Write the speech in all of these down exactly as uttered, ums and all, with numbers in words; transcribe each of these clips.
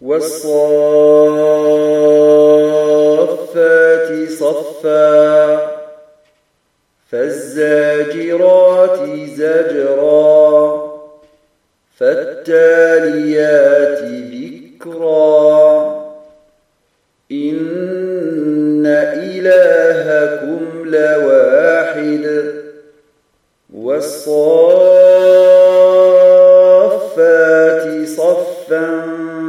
والصافات صفا فالزاجرات زجرا فالتاليات ذكرا إن إلهكم لواحد والصافات صفا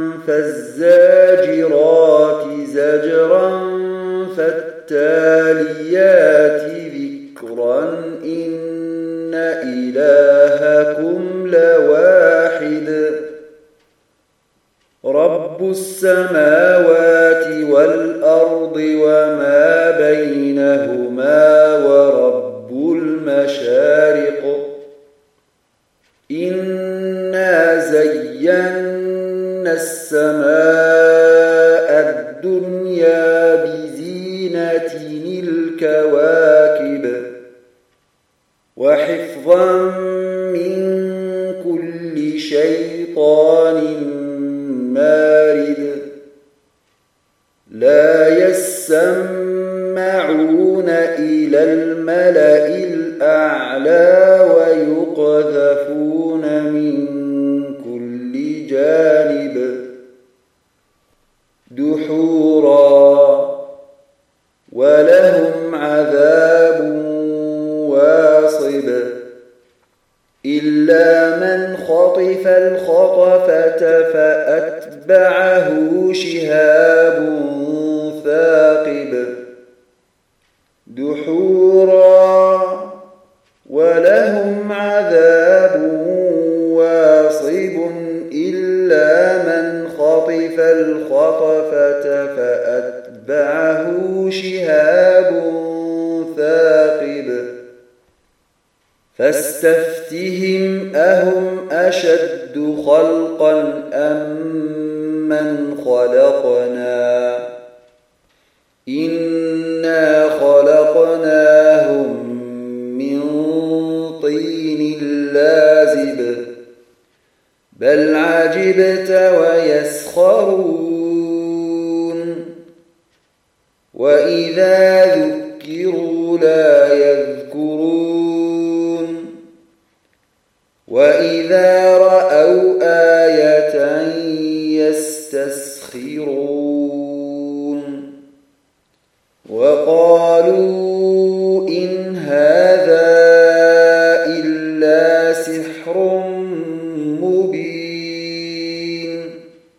فالزاجرات زجرا فالتاليات ذكرا إن إلهكم لواحد رب السماوات والأرض وما بينهما ورب المشارق إنا زينا السماء الدنيا بزينة الكواكب وحفظا من كل شيطان مارد لا يسمعون إلى الملأ الأعلى ويقذفون من كل جانب دحورا ولهم عذاب واصب إلا من خطف الخطفة فأتبعه شهاب ثاقب دحورا ولهم عذاب واصب إلا من خطف الخطفة فأتبعه شهاب ثاقب فاستفتهم أهم أشد خلقا أم من خلقنا إنا خلقناهم من طين لازب بل عجبت ويسخرون وإذا ذكروا لا يذكرون وإذا رأوا آية يستسخرون وقالوا إن هذا إلا سحر مبين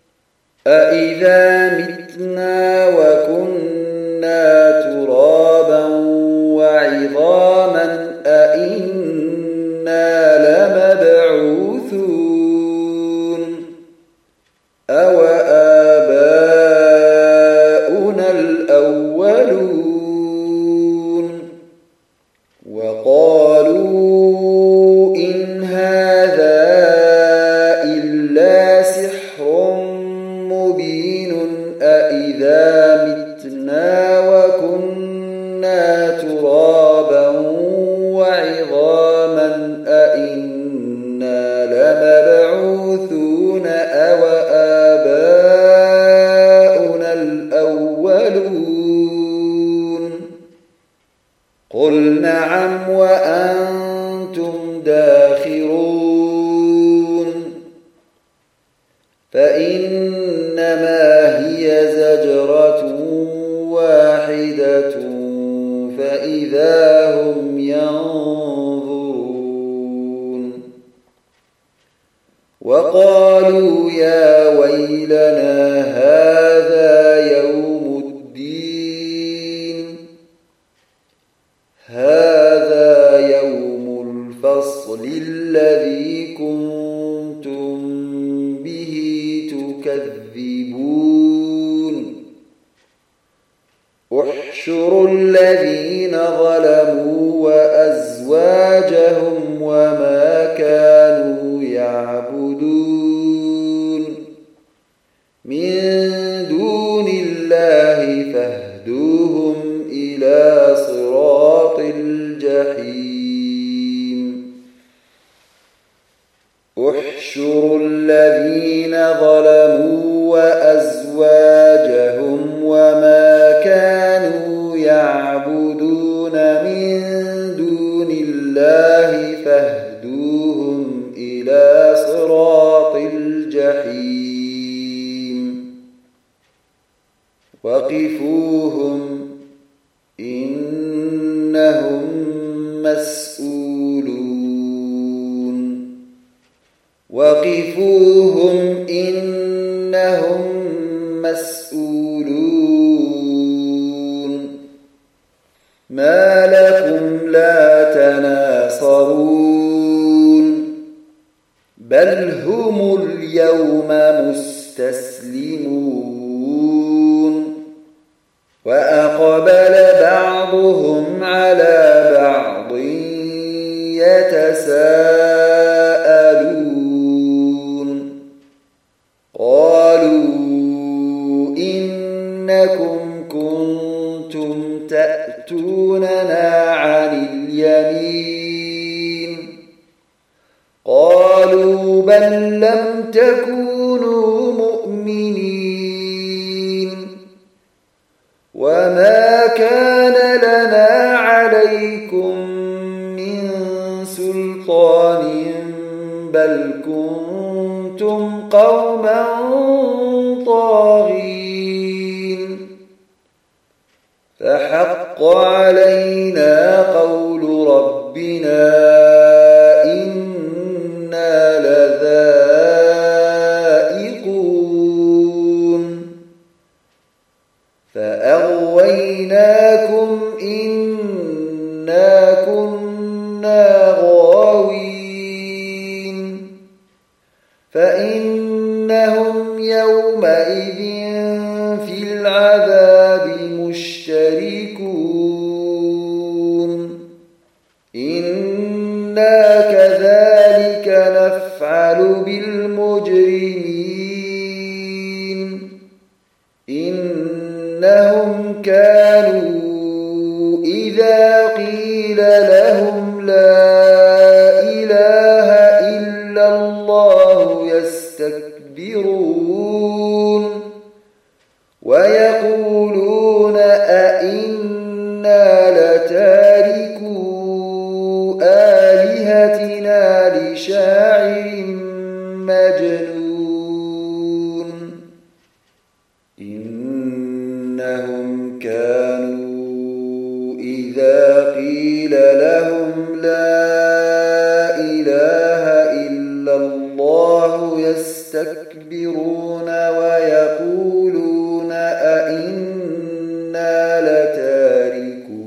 أإذا متنا وكنا ترابا وعظاما أإنا لمبعوثون أو آباؤنا الأولون وقالوا إن هذا إلا سحر مبين أإذا متنا وكنا ترابا وعظاما أإنا لمبعوثون أو آباؤنا الأولون قل نعم وأنتم داخرون فإنما هي زجرة واحدة فإذا هم ينظرون وقالوا يا ويلنا هذا يوم الدين هذا يوم الفصل الذي كنتم به تكذبون احشروا الذين ظلموا وأزواجهم وما كانوا يعبدون من دون الله فاهدوهم إلى صراط الجحيم احشروا الذين ظلموا وأزواجهم أزواجهم وما كانوا يعبدون من دون الله فاهدوهم إلى صراط الجحيم وقفوهم إنهم مسؤولون وقفوهم إنهم مسؤولون ما لكم لا تناصرون بل هم اليوم مستسلمون وأقبل بعضهم على بعض يتساءلون قالوا إنكم كنتم تأتوننا عن اليمين قالوا بل لم تكونوا مؤمنين وما كان لنا عليكم من سلطان بل كنتم قوما طاغين فحق علينا قول ربنا إنا لذائقون فأغويناكم إنا كنا غاوين فإنهم يومئذ في العذاب مشتركون إنا كذلك نفعل بالمجرمين إنهم كانوا إذا قيل لهم لا إله إلا الله يستكبرون ويقولون أئنا لتاركو آلهتنا لشاعر مجنون إنهم كانوا إذا قيل لهم لا إله إلا الله يستكبرون ويقولون أئنا لتاركو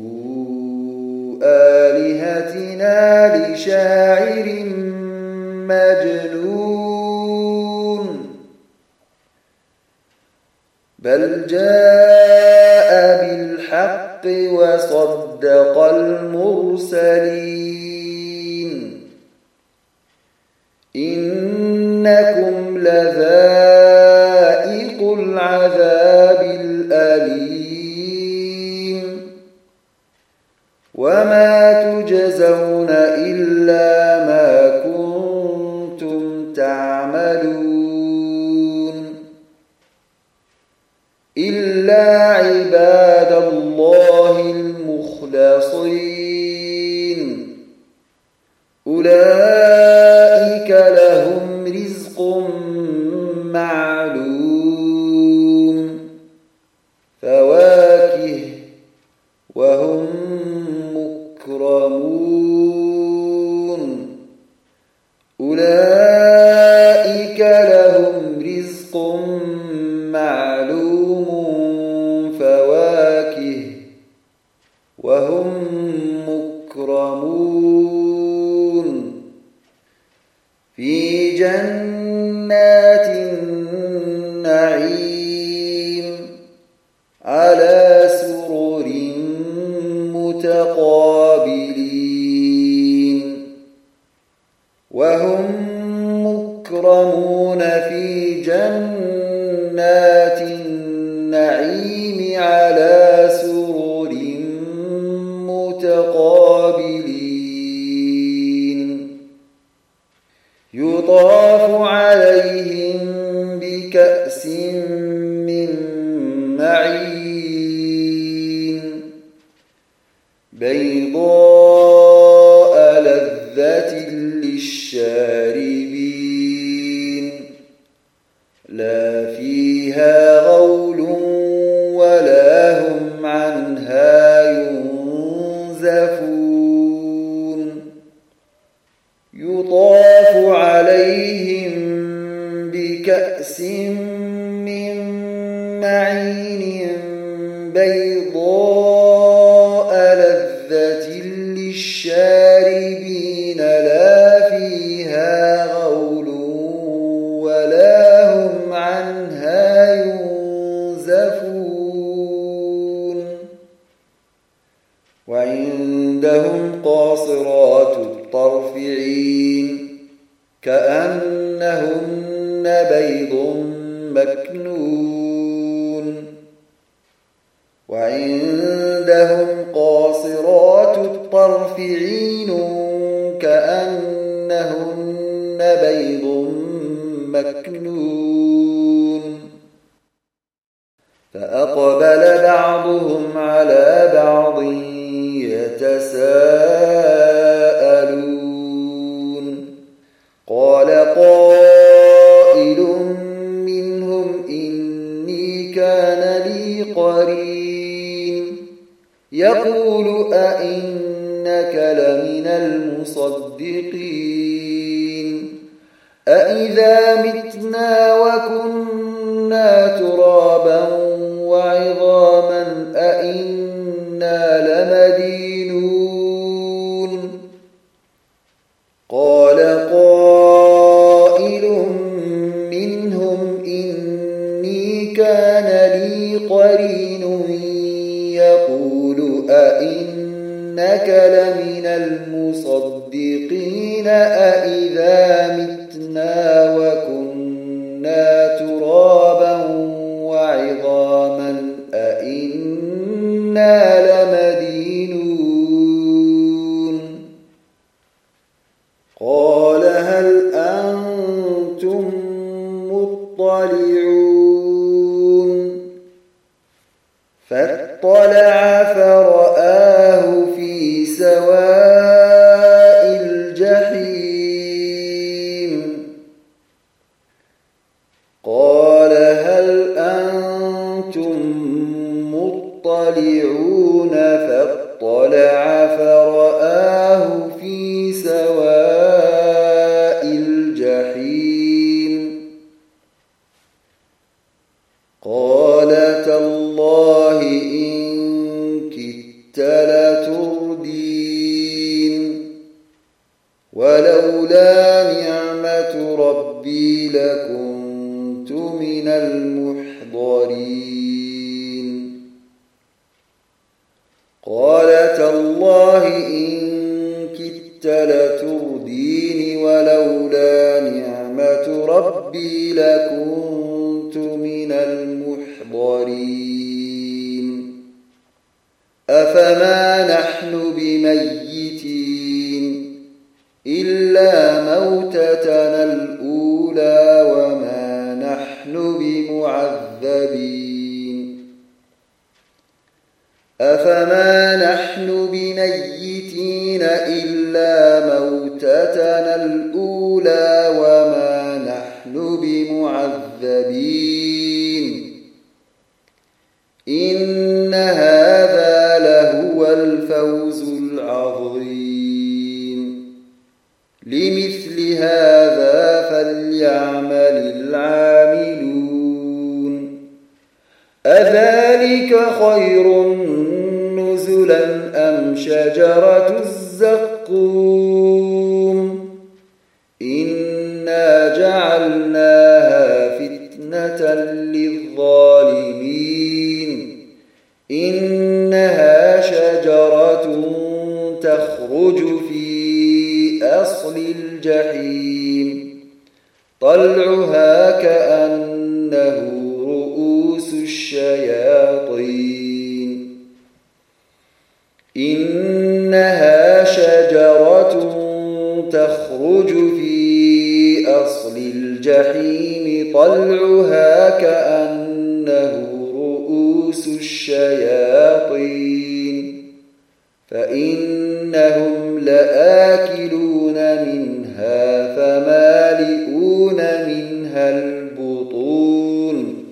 آلهتنا لشاعر مجنون بل جاء بالحق وصدق المرسلين إنكم لذائقو العذاب الأليم وما تجزون إلا ما كنتم تعملون إلا عباد الله المخلصين أولئك لهم رزق معلوم فواكه وهم مكرمون أولئك لهم رزق معلوم فواكه وهم مكرمون في جنات النعيم على سرر متقابلين وهم مكرمون في جنات النعيم على سرر متقابلين يطاف عليهم بكأس من معين بيضاء لذة للشاربين لا فيها غول ولا هم عنها ينزفون يطاف عليهم بكأس من معين بيضاء لذة للشاربين لا فيها غول ولا هم عنها ينزفون وعندهم قاصرات الطرف عين كأنهن بيض مكنون وعندهم قاصرات الطرف عين كأنهن بيض مكنون فأقبل بعضهم على بعض يتساءلون قال قائل منهم إني كان لي قرين يقول أئنك لمن المصدقين أئذا متنا وكنا ترابا وعظاما أئنا لمدينون قال قائل منهم إني كان لي قرين يقول أئنك لمن المصدقين أئذا متنا وكنا ترابا وعظاما أئنا لمدينون قال هل أنتم مطلعون فاطلع فرآه في سواء الجحيم قال هل أنتم مطلعون فاطلع فرآه في سواء الجحيم قال تالله إن كدت لتردين ولولا نعمة ربي لكنت من المحضرين قال تالله إن كدت لتردين ولولا نعمة ربي لكنت من المحضرين أفما نحن بميتين إلا موتتنا الأولى وما نحن بمعذبين أفما نحن بميتين إلا موتتنا الأولى وما نحن بمعذبين إن هذا لهو الفوز العظيم لمثل هذا فليعمل العاملون أذلك خير نزلا أم شجرة الزقوم إنا جعلناها فتنة للظالمين إنها شجرة تخرج في أصل الجحيم طلعها كأنه رؤوس الشياطين إنها شجرة تخرج في أصل الجحيم طلعها كأنه رؤوس الشياطين فإنهم لآكلون منها فمالئون منها البطون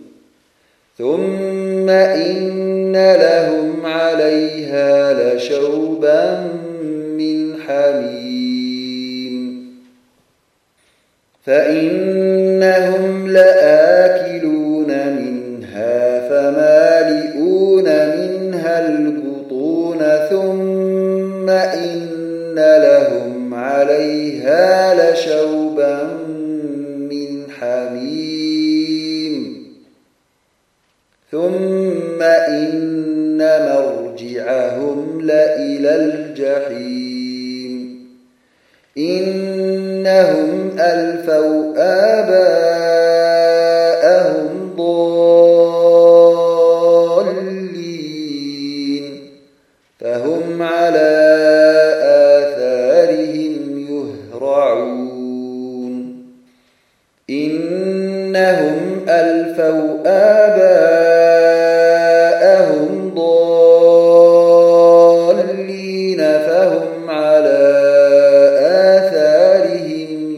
ثم إن لهم عليها لشوبا من حميم فإنهم لآكلون منها فمالئون منها البطون ثم إن لهم عليها لشوبا من حميم ثم إن مرجعهم لإلى الجحيم إنهم ألفوا آباءهم ضالين فهم على آثارهم يهرعون إنهم ألفوا آباءهم ضالين فهم على آثارهم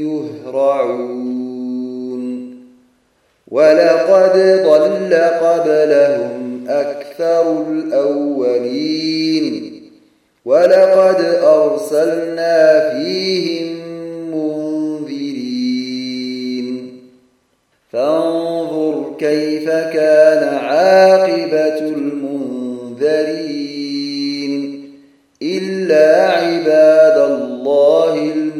يهرعون ولقد ضل قبلهم أكثر الأولين ولقد أرسلنا فيهم منذرين فانظر كيف كان عاقبة المنذرين إلا عباد الله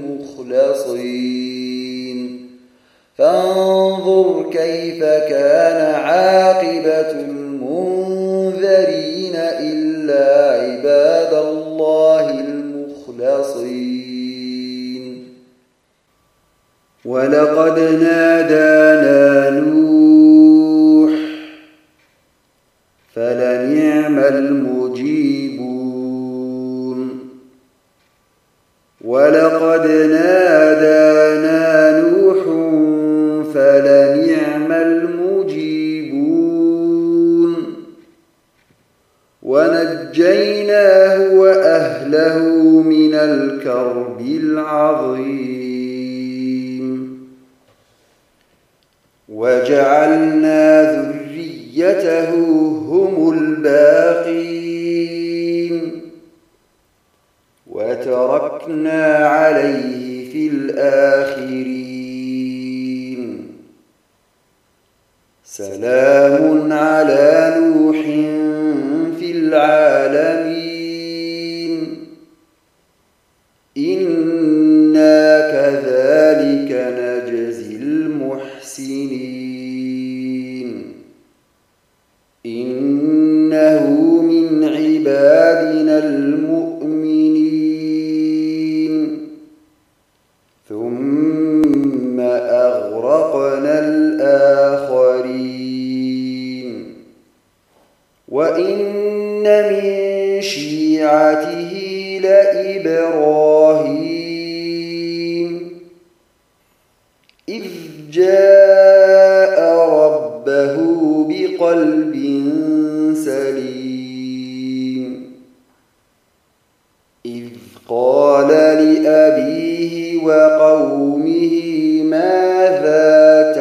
المخلصين فانظر كيف كان عاقبة المنذرين إلا عباد الله المخلصين ولقد نادانا نوح فلنعم المجيبون ولقد نادانا نوح فلنعم المجيبون ونجيناه وأهله من الكرب العظيم وجعلنا ذريته هم الباقين وتركنا عليه في الآخرين سلام على نوح في العالمين إنا كذلك نجزي المحسنين إنه من عبادنا المؤمنين ثم أغرقنا الآخرين وإن من شيعته لإبراهيم إذ جاء ربه بقلب سليم إذ قال لأبيه وقومه ماذا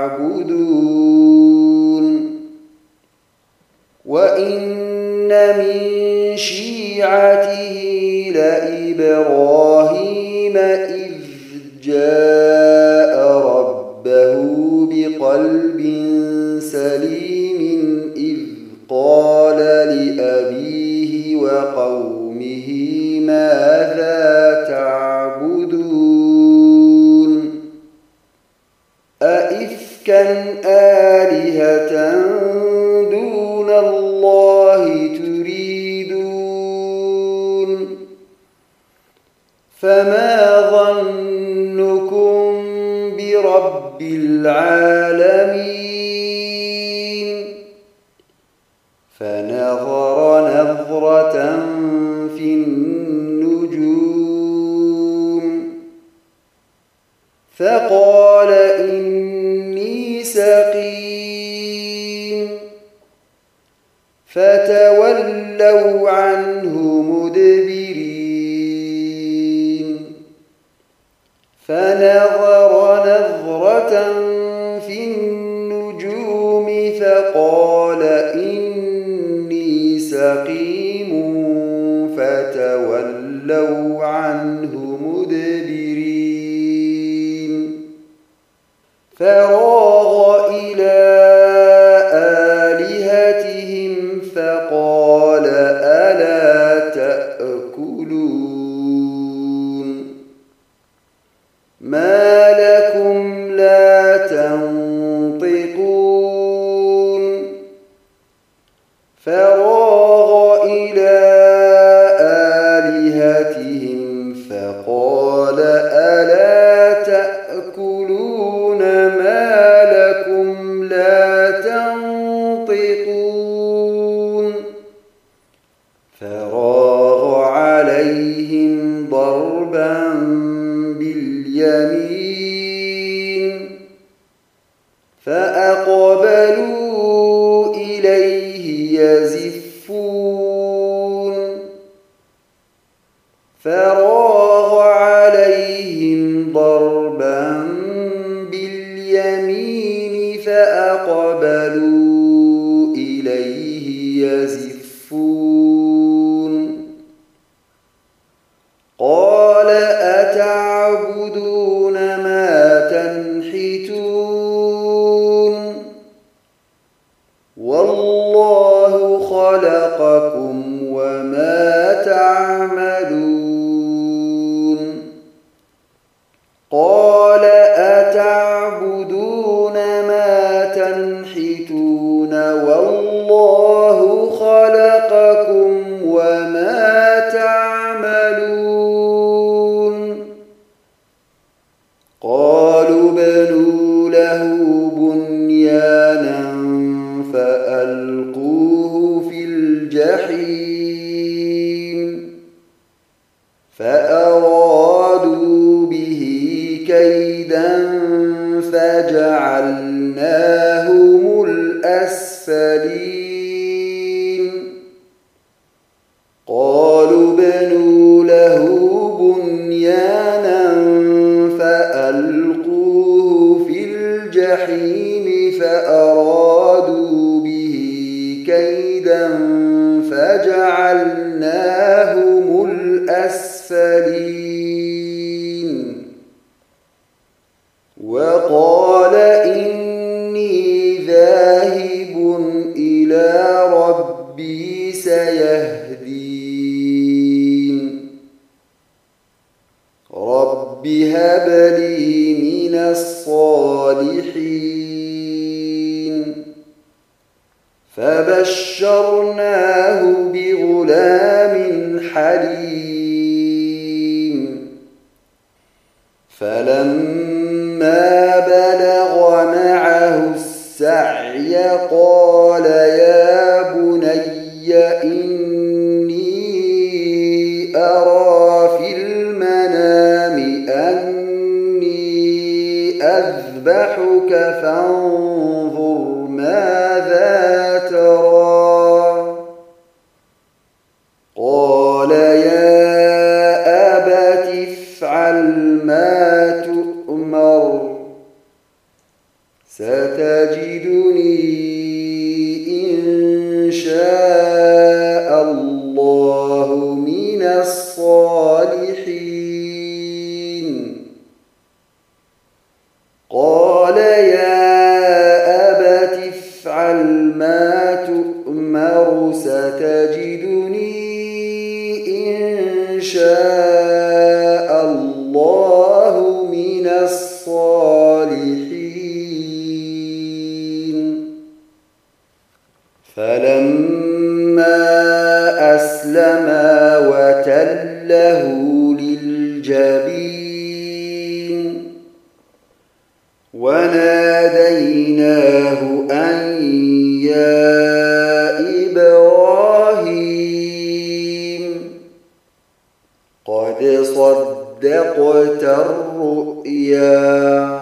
تعبدون وإن من شيعته لإبراهيم إذ جاء ربه بقلب سليم إذ قال لأبيه وقومه ماذا تعبدون أئفكا آلهة دون الله تريدون فما ظنكم برب العالمين فنظر نظرة في النجوم فقال إني سقيم فتولوا عنه مدبرين فنظر نظرة في النجوم فقال إني سقيم فتولوا عنه مدبرين فراغ إلى آلهتهم فقال ألا تأكلون ما لكم لا تنطقون فراغ إلى آلهتهم فقال ألا تأكلون ما لكم لا تنطقون فراغ عليهم ضربا باليمين فأقبلوا إليه يزفون فراغ عليهم ضربا باليمين فأقبلوا إليه يزفون قال أتعبدون ما تنحتون والله خلقكم وما تعملون قال أتعبدون ما تنحتون والله خلقكم وما تعملون قالوا بنوا له بنيانا فألقوه في الجحيم فأرادوا به كيدا فجعلناهم الأسفلين قالوا بنوا له بنيانا فألقوه في الجحيم فأرادوا به كيدا فجعلناهم الأسفلين وقال إني ذاهب إلى ربي سيهدين رب هب لي من الصالحين فبشرناه بغلام حليم فلما بلغ معه السعي قال يا بني إني أرى في المنام أني أذبحك فانظر ماذا ترى قال يا أبت افعل ما تؤمر ستجدني إن شاء الله من الصالحين قال يا أبت افعل ما تؤمر ستجدني إن شاء الله من الصالحين فلما أسلما وتله للجبين وناديناه أن يا إبراهيم قد صدقت الرؤيا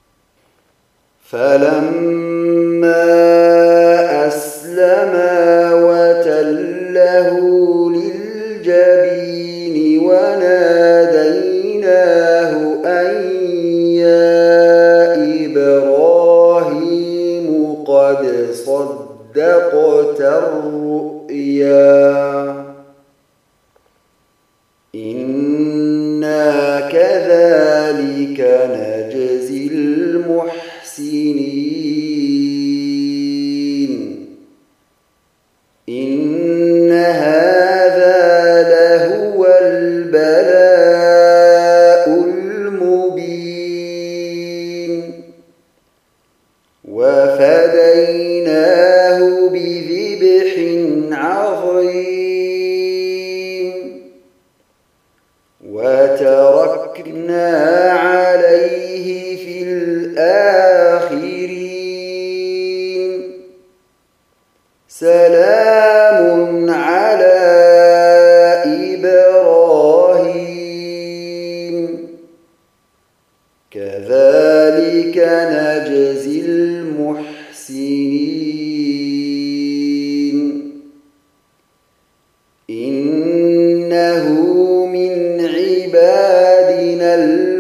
فلما أسلما صدقت الرؤيا إنا كذلك نجزي المحسنين إن هذا لهو البلاء المبين وفديناه بذبح عظيم وتركنا عليه في الآخرين سلام على إبراهيم كذلك نجزي المحسنين إنه من عبادنا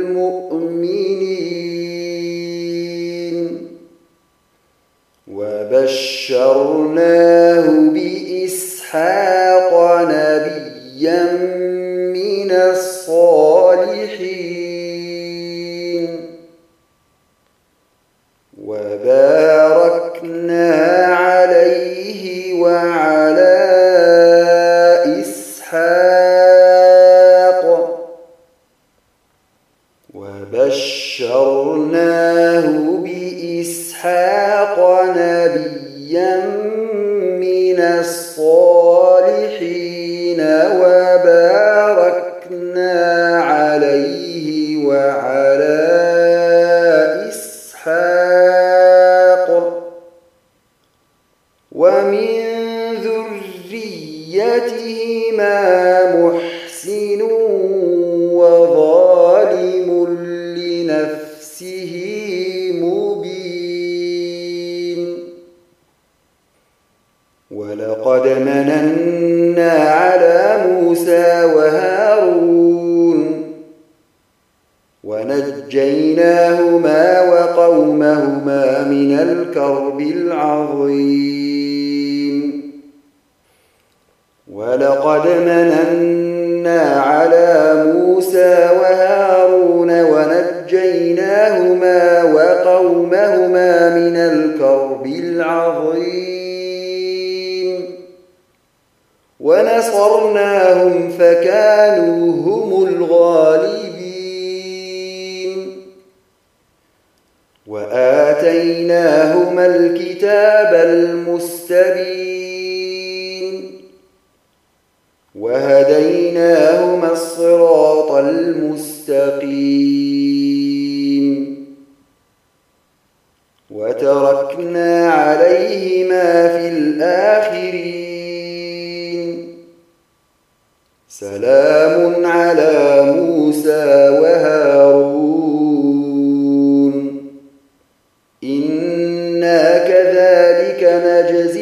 المؤمنين وبشرناه بإسحاق نبيا من الصالحين وباركنا عليه وعلى إسحاق وبشرناه بإسحاق نبيا من الصالحين وباركنا عليه وعلى إسحاق ومن ذريتهما محسن وظالم لنفسه مبين ولقد مننا على موسى وهارون ونجيناهما وقومهما من الكرب العظيم ولقد مننا على موسى وهارون ونجيناهما وقومهما من الكرب العظيم ونصرناهم فكانوا هم الغالبين وآتيناهما الكتاب المستبين وهديناهما الصراط المستقيم وتركنا عليهما في الآخرين سلام على موسى وهارون إنا كذلك نجزي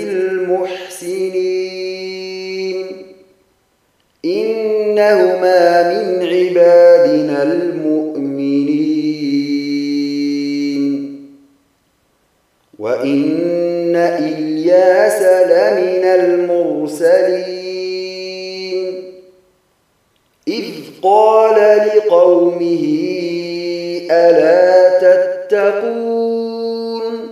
المحسنين إنهما من عبادنا المؤمنين وإن إلياس لمن المرسلين إذ قال لقومه ألا تتقون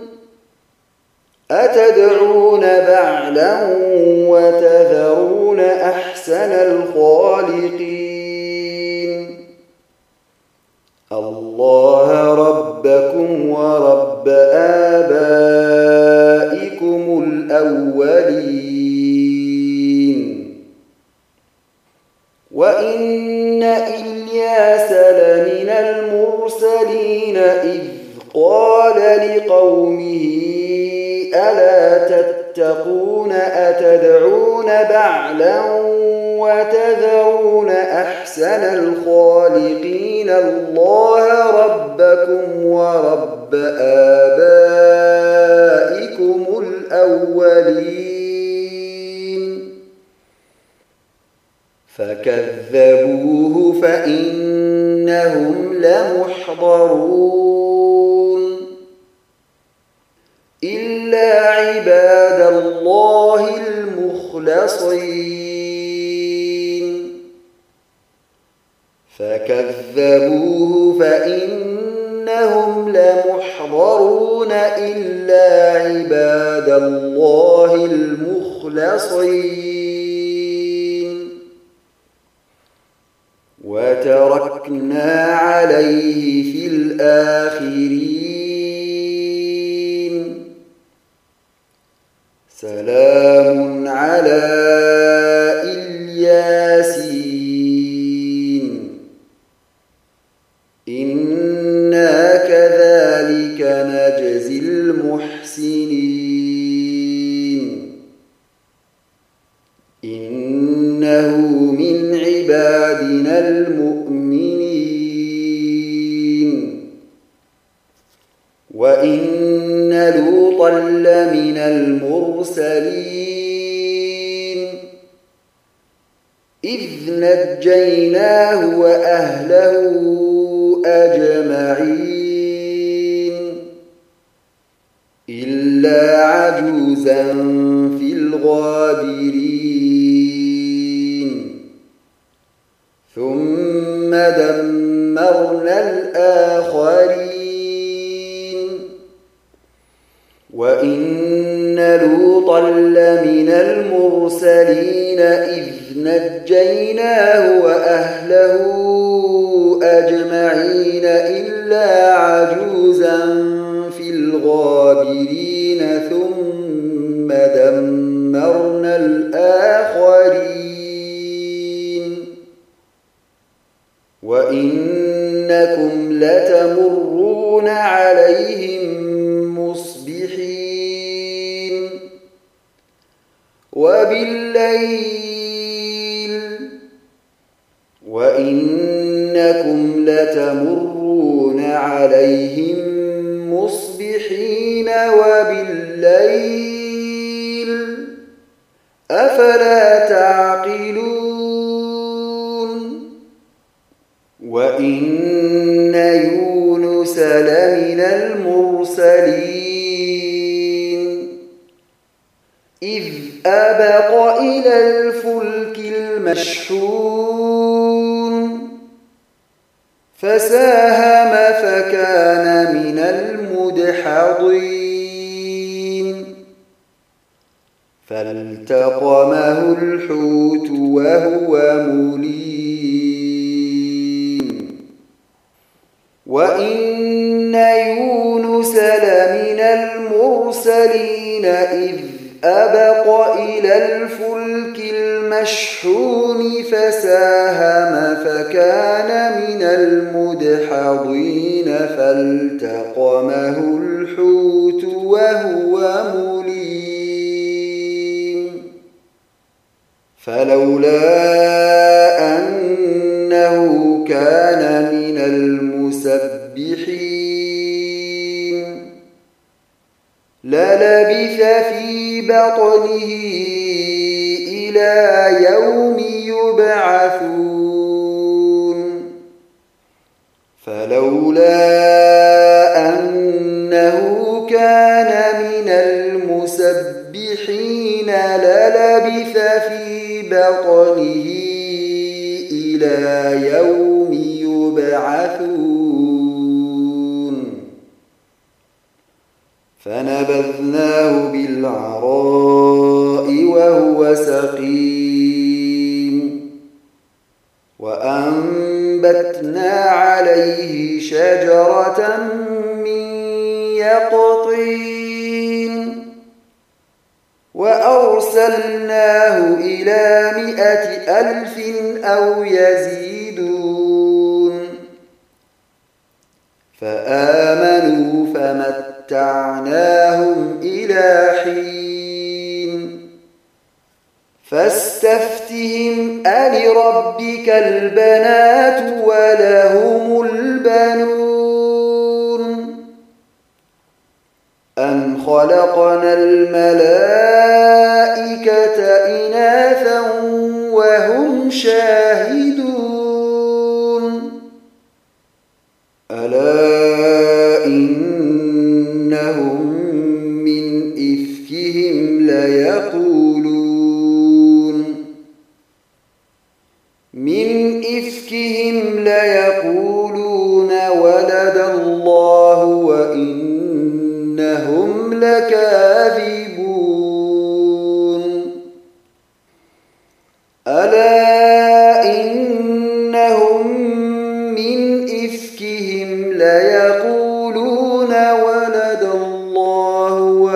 أتدعون بعلا وتذرون أحسن الخالقين الله ربكم ورب آبائكم الأولين وإن إلياس لمن المرسلين إذ قال لقومه ألا تتقون أتدعون بعلا وتذرون أحسن الخالقين الله ربكم ورب آبائكم الأولين فكذبوه فإنهم لمحضرون إلا إلا عباد الله المخلصين فكذبوه فإنهم لمحضرون إلا عباد الله المخلصين وتركنا عليه في الآخرين سلام على الياسين إنا كذلك نجزي المحسنين إنه من عبادنا المؤمنين وإن لوطا لمن المرسلين إذ نجيناه وأهله أجمعين إلا عجوزا في الغابرين ثم دمرنا الآخرين وإن لوطا لمن المرسلين إذ نجيناه وأهله أجمعين إلا عجوزا في الغابرين ثم دمرنا الآخرين وإنكم لتمرون عليهم مصبحين وبالليل وإنكم لتمرون عليهم مصبحين وبالليل أفلا تعقلون وإن يونس لمن المرسلين إذ أبق إلى الفلك المشحون فساهم فكان من المدحضين فالتقمه الحوت وهو مليم وإن يونس لمن المرسلين إذ أبق إلى الفلك المشحون فساهم فكان من المدحضين فالتقمه الحوت وهو مليم فلولا أنه كان من المسبحين للبث في بطنه إلى يوم يبعثون فلولا أنه كان من المسبحين للبث في بطنه إلى يوم يبعثون فنبذناه بالعراء وهو سقيم وأنبتنا عليه شجرة من يقطين وأرسلناه إلى مائة ألف أو يزيدون فآمنوا فمتعناهم إلى حين فاستفتهم ألربك البنات ولهم البنون أم خلقنا الملائكة إناثا وهم شاهدون ألا إنهم من ليقولون من إفكهم ليقولون ولد الله وإنهم لكاذبون ألا إنهم من إفكهم ليقولون ولد الله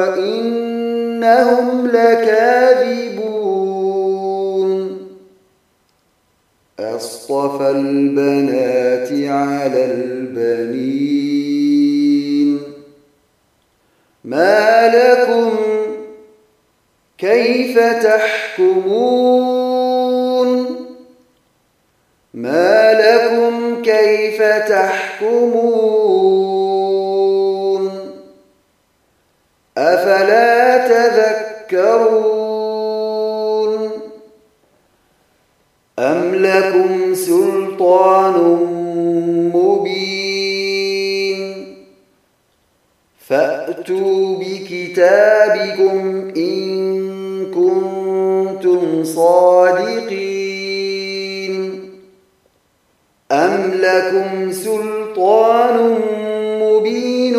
وإنهم لكاذبون أصطفى البنات على البنين ما لكم كيف تحكمون ما لكم كيف تحكمون أفلا تذكرون أم لكم سلطان مبين فأتوا بكتابكم إن كنتم صادقين أم لكم سلطان مبين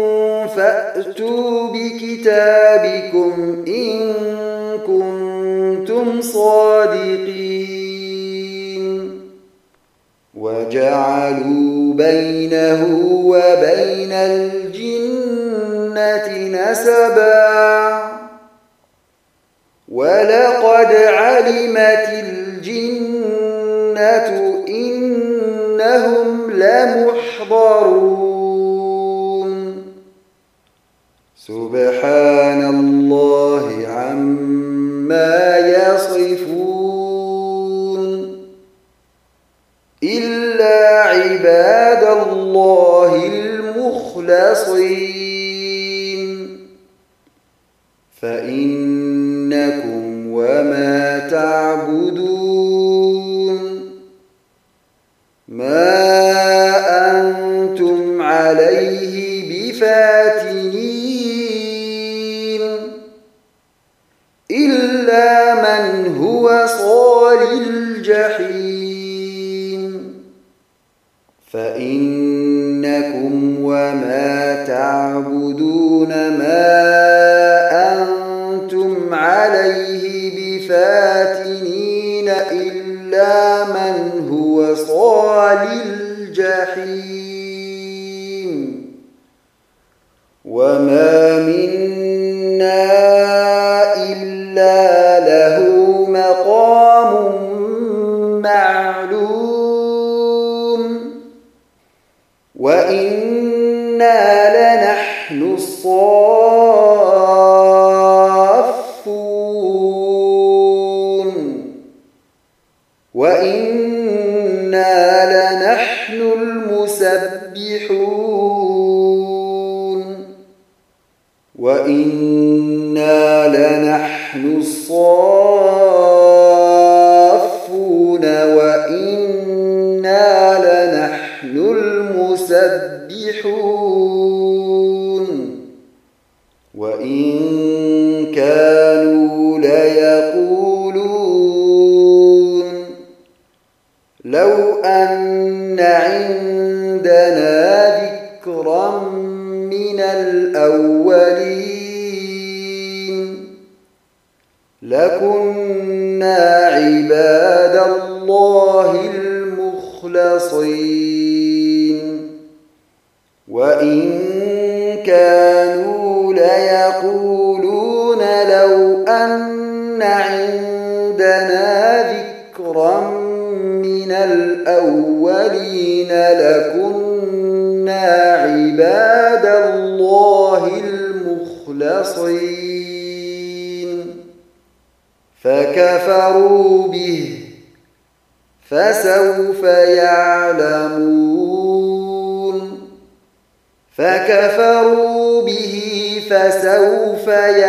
فأتوا بكتابكم إن كنتم صادقين وجعلوا بينه وبين الجنة نسبا ولقد علمت الجنة إنهم لمحضرون سبحان الله عما يصفون إلا عباد الله المخلصين فإنكم وما تعبدون ما أنتم عليه بفاتنين إلا من هو صال الجحيم فإنكم وما تعبدون ما أنتم عليه بفاتنين إلا من هو صال الجحيم وما منا إلا له مقام معلوم وإنا لنحن الصافون وإنا لنحن المسبحون وإنا لنحن الصافون وإنا لنحن المسبحون وإن كانوا ليقولون لو أن عندنا ذكرا من الأولين لكنا عباد الله المخلصين وإن كانوا ليقولون لو أن عندنا ذكرا من الأولين لكنا عباد الله المخلصين فكفروا به فسوف يعلمون فكفروا به فسوف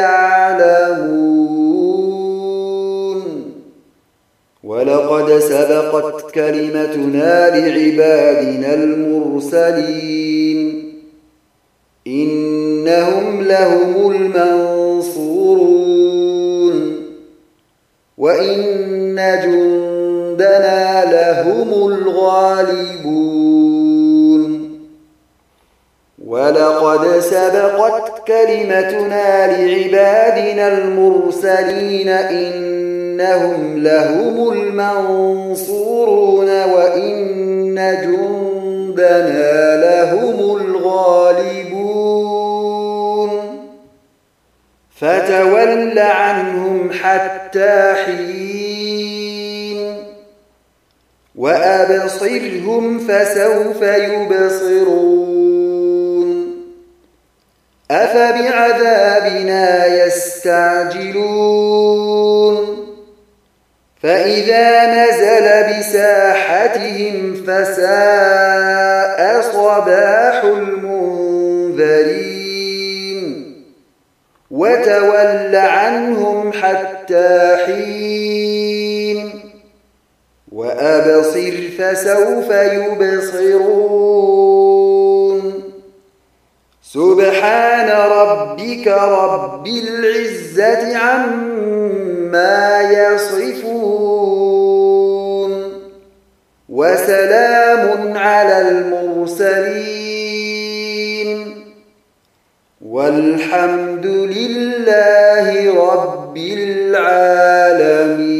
يعلمون ولقد سبقت كلمتنا لعبادنا المرسلين إنهم لهم المنصورون وإن جندنا لهم الغالبون ولقد سبقت كلمتنا لعبادنا المرسلين إنهم لهم المنصورون وإن جندنا لهم الغالبون فتول عنهم حتى حين وأبصرهم فسوف يبصرون أفبعذابنا يستعجلون فإذا نزل بساحتهم فساء صباح المنذرين وتول عنهم حتى حين وأبصر فسوف يبصرون سبحان ربك رب العزة عما يصفون وسلام على المرسلين والحمد لله رب العالمين.